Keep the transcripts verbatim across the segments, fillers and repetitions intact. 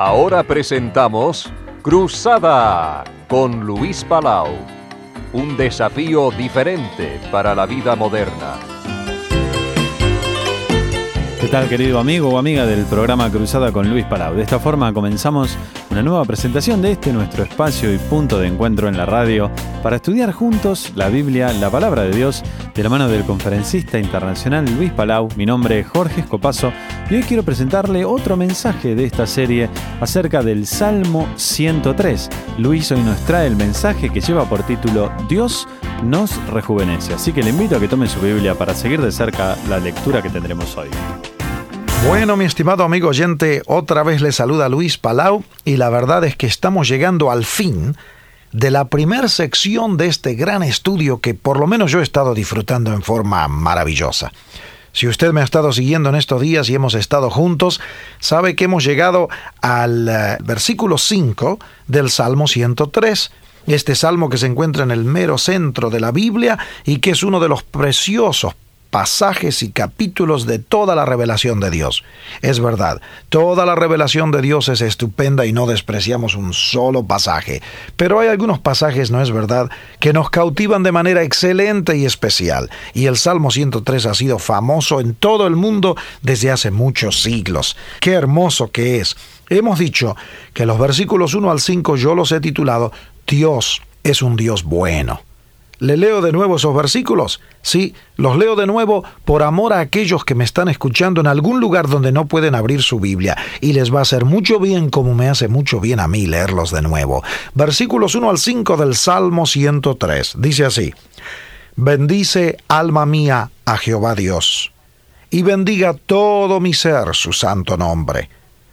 Ahora presentamos Cruzada con Luis Palau. Un desafío diferente para la vida moderna. ¿Qué tal, querido amigo o amiga del programa Cruzada con Luis Palau? De esta forma comenzamos una nueva presentación de este nuestro espacio y punto de encuentro en la radio para estudiar juntos la Biblia, la Palabra de Dios, de la mano del conferencista internacional Luis Palau. Mi nombre es Jorge Escopazo y hoy quiero presentarle otro mensaje de esta serie acerca del Salmo ciento tres. Luis hoy nos trae el mensaje que lleva por título Dios nos rejuvenece. Así que le invito a que tome su Biblia para seguir de cerca la lectura que tendremos hoy. Bueno, mi estimado amigo oyente, otra vez le saluda Luis Palau y la verdad es que estamos llegando al fin de la primera sección de este gran estudio que por lo menos yo he estado disfrutando en forma maravillosa. Si usted me ha estado siguiendo en estos días y hemos estado juntos, sabe que hemos llegado al uh, versículo cinco del Salmo ciento tres. Este salmo que se encuentra en el mero centro de la Biblia y que es uno de los preciosos pasajes y capítulos de toda la revelación de Dios. Es verdad, toda la revelación de Dios es estupenda y no despreciamos un solo pasaje, pero hay algunos pasajes, ¿no es verdad?, que nos cautivan de manera excelente y especial, y el Salmo ciento tres ha sido famoso en todo el mundo desde hace muchos siglos. ¡Qué hermoso que es! Hemos dicho que los versículos uno al cinco yo los he titulado Dios es un Dios bueno. ¿Le leo de nuevo esos versículos? Sí, los leo de nuevo por amor a aquellos que me están escuchando en algún lugar donde no pueden abrir su Biblia, y les va a hacer mucho bien como me hace mucho bien a mí leerlos de nuevo. Versículos uno al cinco del Salmo ciento tres. Dice así: Bendice, alma mía, a Jehová Dios, y bendiga todo mi ser su santo nombre.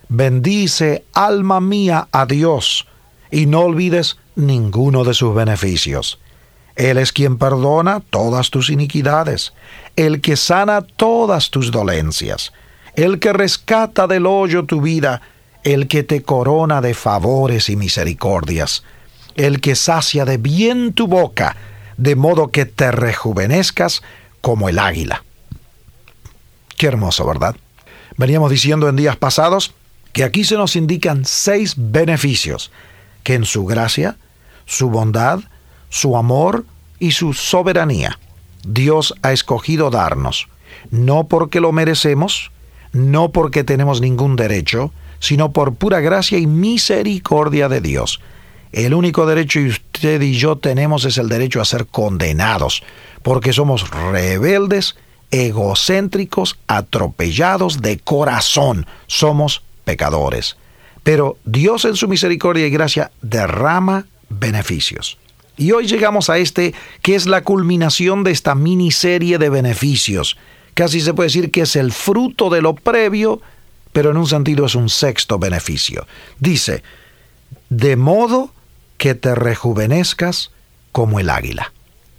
Bendice, alma mía, a Dios, y no olvides ninguno de sus beneficios. Él es quien perdona todas tus iniquidades, el que sana todas tus dolencias, el que rescata del hoyo tu vida, el que te corona de favores y misericordias, el que sacia de bien tu boca, de modo que te rejuvenezcas como el águila. Qué hermoso, ¿verdad? Veníamos diciendo en días pasados que aquí se nos indican seis beneficios que en su gracia, su bondad, su amor y su soberanía Dios ha escogido darnos, no porque lo merecemos, no porque tenemos ningún derecho, sino por pura gracia y misericordia de Dios. El único derecho que usted y yo tenemos es el derecho a ser condenados, porque somos rebeldes, egocéntricos, atropellados de corazón, somos pecadores. Pero Dios en su misericordia y gracia derrama beneficios. Y hoy llegamos a este que es la culminación de esta miniserie de beneficios. Casi se puede decir que es el fruto de lo previo, pero en un sentido es un sexto beneficio. Dice, de modo que te rejuvenezcas como el águila.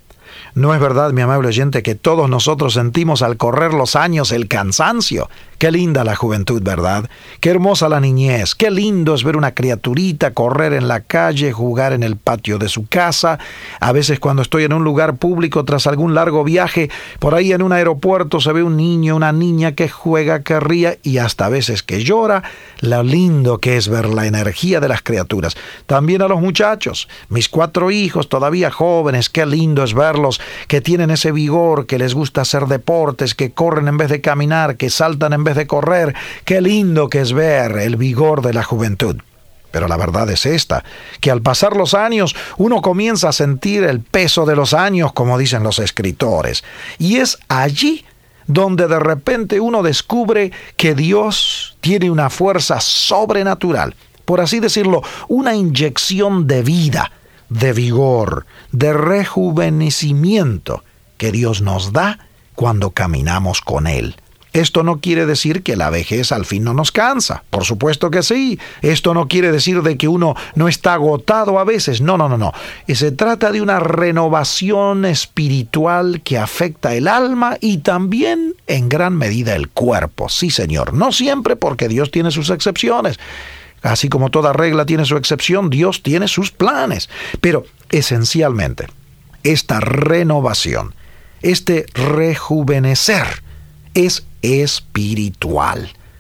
¿No es verdad, mi amable oyente, que todos nosotros sentimos al correr los años el cansancio? Qué linda la juventud, ¿verdad? Qué hermosa la niñez. Qué lindo es ver una criaturita correr en la calle, jugar en el patio de su casa. A veces cuando estoy en un lugar público tras algún largo viaje, por ahí en un aeropuerto se ve un niño, una niña que juega, que ríe y hasta a veces que llora. Lo lindo que es ver la energía de las criaturas. También a los muchachos, mis cuatro hijos todavía jóvenes, qué lindo es verlos, que tienen ese vigor, que les gusta hacer deportes, que corren en vez de caminar, que saltan en vez de correr. Qué lindo que es ver el vigor de la juventud. Pero la verdad es esta, que al pasar los años uno comienza a sentir el peso de los años, como dicen los escritores. Y es allí donde de repente uno descubre que Dios tiene una fuerza sobrenatural, por así decirlo, una inyección de vida, de vigor, de rejuvenecimiento que Dios nos da cuando caminamos con Él. Esto no quiere decir que la vejez al fin no nos cansa. Por supuesto que sí. Esto no quiere decir de que uno no está agotado a veces. No, no, no, no. Se trata de una renovación espiritual que afecta el alma y también en gran medida el cuerpo. Sí, señor. No siempre, porque Dios tiene sus excepciones. Así como toda regla tiene su excepción, Dios tiene sus planes. Pero esencialmente, esta renovación, este rejuvenecer, es espiritual.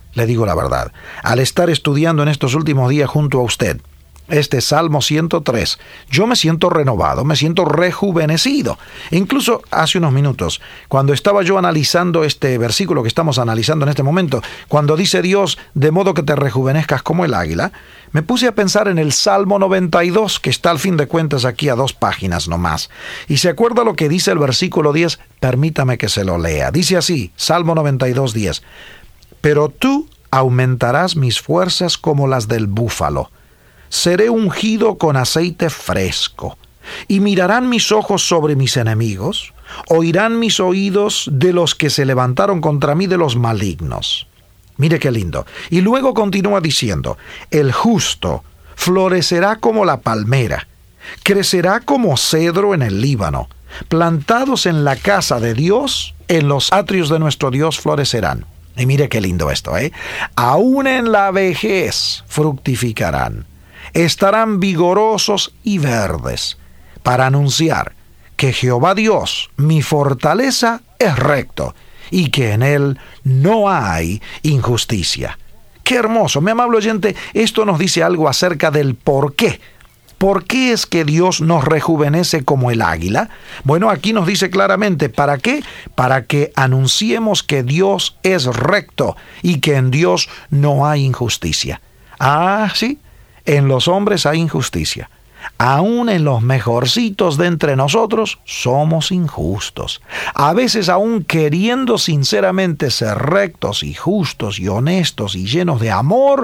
le digo la verdad, al estar estudiando en estos últimos días junto a usted, este Salmo ciento tres, yo me siento renovado, me siento rejuvenecido. Incluso hace unos minutos, cuando estaba yo analizando este versículo que estamos analizando en este momento, cuando dice Dios, de modo que te rejuvenezcas como el águila, me puse a pensar en el Salmo noventa y dos, que está al fin de cuentas aquí a dos páginas nomás. Y se acuerda lo que dice el versículo diez, permítame que se lo lea. Dice así, Salmo noventa y dos, diez, pero tú aumentarás mis fuerzas como las del búfalo. Seré ungido con aceite fresco, y mirarán mis ojos sobre mis enemigos, oirán mis oídos de los que se levantaron contra mí, de los malignos. Mire qué lindo. Y luego continúa diciendo, el justo florecerá como la palmera, crecerá como cedro en el Líbano, plantados en la casa de Dios, en los atrios de nuestro Dios florecerán. Y mire qué lindo esto, ¿eh? Aún en la vejez fructificarán. Estarán vigorosos y verdes, para anunciar que Jehová Dios, mi fortaleza, es recto, y que en él no hay injusticia. ¡Qué hermoso! Mi amable oyente, esto nos dice algo acerca del por qué. ¿Por qué es que Dios nos rejuvenece como el águila? Bueno, aquí nos dice claramente, ¿para qué? Para que anunciemos que Dios es recto y que en Dios no hay injusticia. Ah, sí. En los hombres hay injusticia. Aún en los mejorcitos de entre nosotros somos injustos. A veces aún queriendo sinceramente ser rectos y justos y honestos y llenos de amor,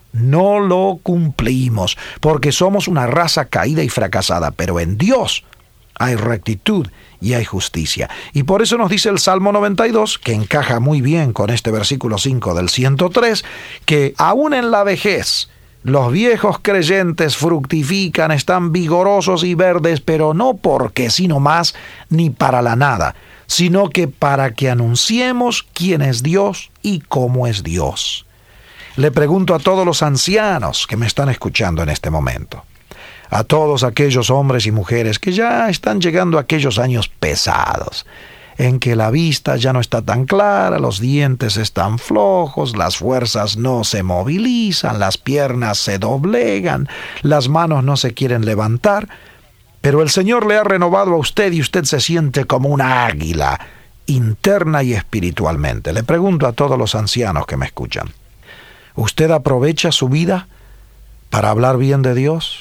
no lo cumplimos, porque somos una raza caída y fracasada. Pero en Dios hay rectitud y hay justicia. Y por eso nos dice el Salmo noventa y dos, que encaja muy bien con este versículo cinco del ciento tres, que aún en la vejez, los viejos creyentes fructifican, están vigorosos y verdes, pero no porque sino más ni para la nada, sino que para que anunciemos quién es Dios y cómo es Dios. Le pregunto a todos los ancianos que me están escuchando en este momento, a todos aquellos hombres y mujeres que ya están llegando a aquellos años pesados, en que la vista ya no está tan clara, los dientes están flojos, las fuerzas no se movilizan, las piernas se doblegan, las manos no se quieren levantar, pero el Señor le ha renovado a usted y usted se siente como una águila, interna y espiritualmente. Le pregunto a todos los ancianos que me escuchan, ¿usted aprovecha su vida para hablar bien de Dios?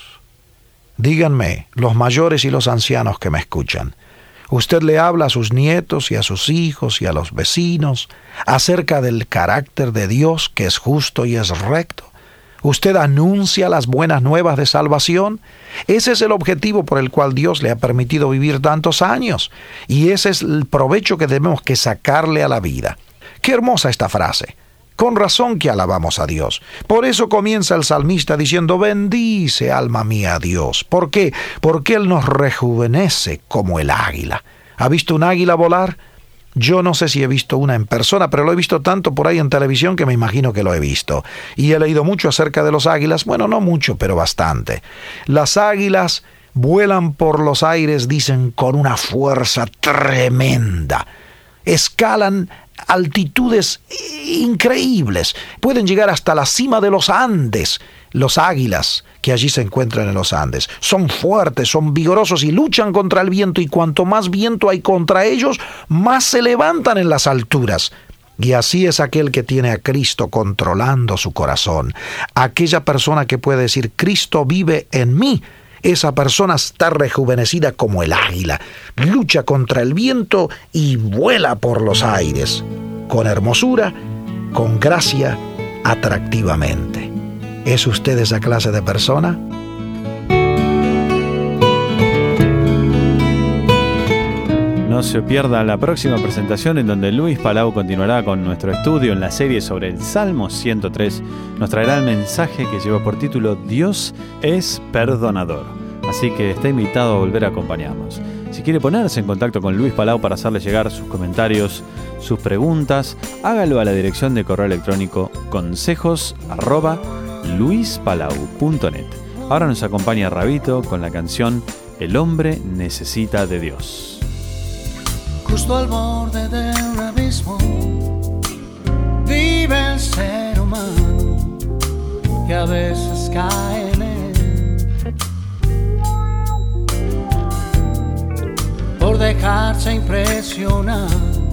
Díganme, los mayores y los ancianos que me escuchan, ¿usted le habla a sus nietos y a sus hijos y a los vecinos acerca del carácter de Dios que es justo y es recto? ¿Usted anuncia las buenas nuevas de salvación? Ese es el objetivo por el cual Dios le ha permitido vivir tantos años, y ese es el provecho que tenemos que sacarle a la vida. ¡Qué hermosa esta frase! Con razón que alabamos a Dios. Por eso comienza el salmista diciendo, bendice alma mía a Dios. ¿Por qué? Porque Él nos rejuvenece como el águila. ¿Ha visto un águila volar? Yo no sé si he visto una en persona, pero lo he visto tanto por ahí en televisión que me imagino que lo he visto. Y he leído mucho acerca de los águilas. Bueno, no mucho, pero bastante. Las águilas vuelan por los aires, dicen, con una fuerza tremenda. Escalan altitudes increíbles. Pueden llegar hasta la cima de los Andes. Los águilas que allí se encuentran en los Andes son fuertes, son vigorosos y luchan contra el viento, y cuanto más viento hay contra ellos, más se levantan en las alturas. Y así es aquel que tiene a Cristo controlando su corazón. Aquella persona que puede decir, Cristo vive en mí, esa persona está rejuvenecida como el águila, lucha contra el viento y vuela por los aires, con hermosura, con gracia, atractivamente. ¿Es usted esa clase de persona? No se pierda la próxima presentación, en donde Luis Palau continuará con nuestro estudio en la serie sobre el Salmo ciento tres. Nos traerá el mensaje que lleva por título Dios es perdonador. Así que está invitado a volver a acompañarnos. Si quiere ponerse en contacto con Luis Palau para hacerle llegar sus comentarios, sus preguntas, hágalo a la dirección de correo electrónico consejos arroba luispalau punto net. Ahora nos acompaña Rabito con la canción El hombre necesita de Dios. Justo al borde del abismo vive el ser que a veces cae en él por dejarse impresionar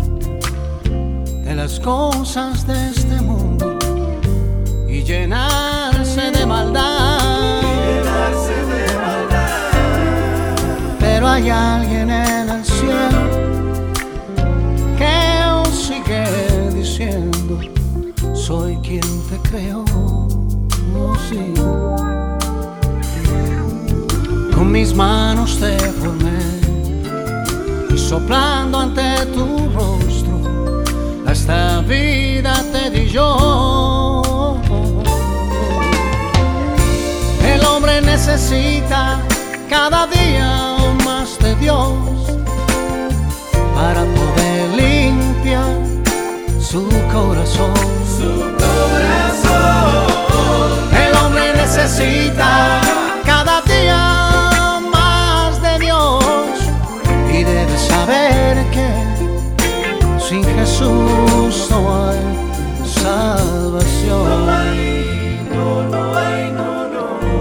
de las cosas de este mundo y llenarse de maldad. Y llenarse de maldad. Pero hay alguien en el cielo que os sigue diciendo: soy quien te creó, oh, sí. Con mis manos te formé y soplando ante tu rostro esta vida te di yo. El hombre necesita cada día más de Dios para poder limpiar su corazón. Su corazón. El hombre necesita cada día más de Dios y debe saber que sin Jesús no hay salvación. No hay, no, no hay, no, no.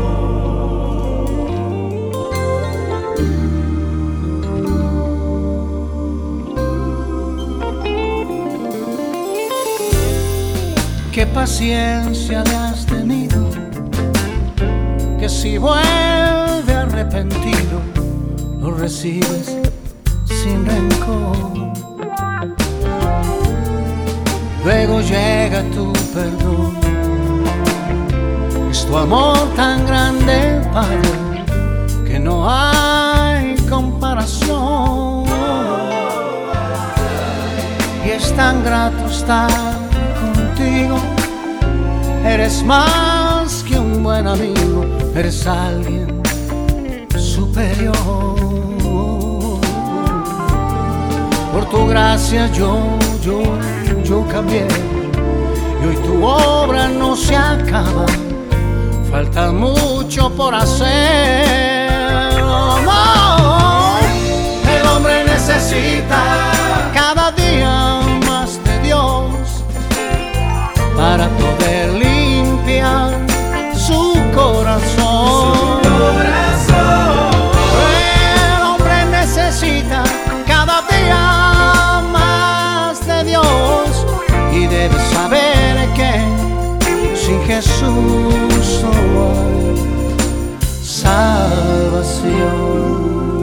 Qué paciencia le has tenido, que si vuelve arrepentido, lo recibes sin rencor. Luego llega tu perdón. Es tu amor tan grande, Padre, que no hay comparación. Y es tan grato estar contigo. Eres más que un buen amigo, eres alguien superior. Por tu gracia yo, yo, yo cambié, y hoy tu obra no se acaba, falta mucho por hacer. Oh, el hombre necesita cada día más de Dios para poder limpiar su corazón. Su corazón. El hombre necesita cada día más de Dios y debe saber que sin Jesús no hay salvación.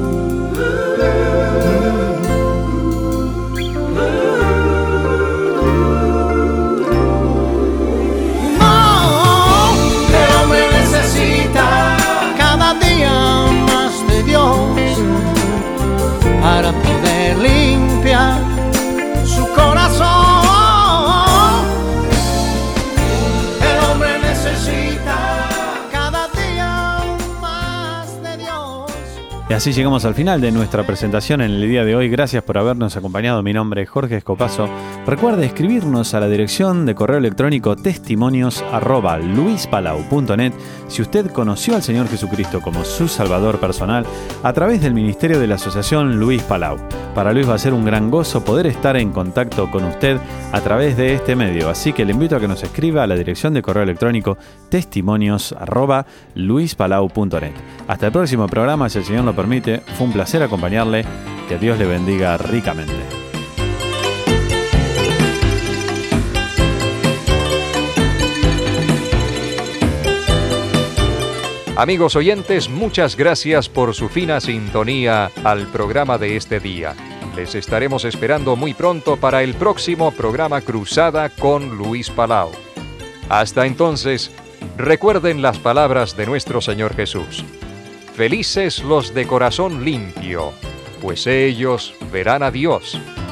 Para poder limpiar su corazón, el hombre necesita cada día más de Dios. Y así llegamos al final de nuestra presentación en el día de hoy. Gracias por habernos acompañado. Mi nombre es Jorge Escopazo. Recuerde escribirnos a la dirección de correo electrónico testimonios arroba luispalau punto net si usted conoció al Señor Jesucristo como su Salvador personal a través del ministerio de la Asociación Luis Palau. Para Luis va a ser un gran gozo poder estar en contacto con usted a través de este medio, así que le invito a que nos escriba a la dirección de correo electrónico testimonios arroba luispalau punto net. Hasta el próximo programa, si el Señor lo permite. Fue un placer acompañarle. Que Dios le bendiga ricamente. Amigos oyentes, muchas gracias por su fina sintonía al programa de este día. Les estaremos esperando muy pronto para el próximo programa Cruzada con Luis Palau. Hasta entonces, recuerden las palabras de nuestro Señor Jesús. Felices los de corazón limpio, pues ellos verán a Dios.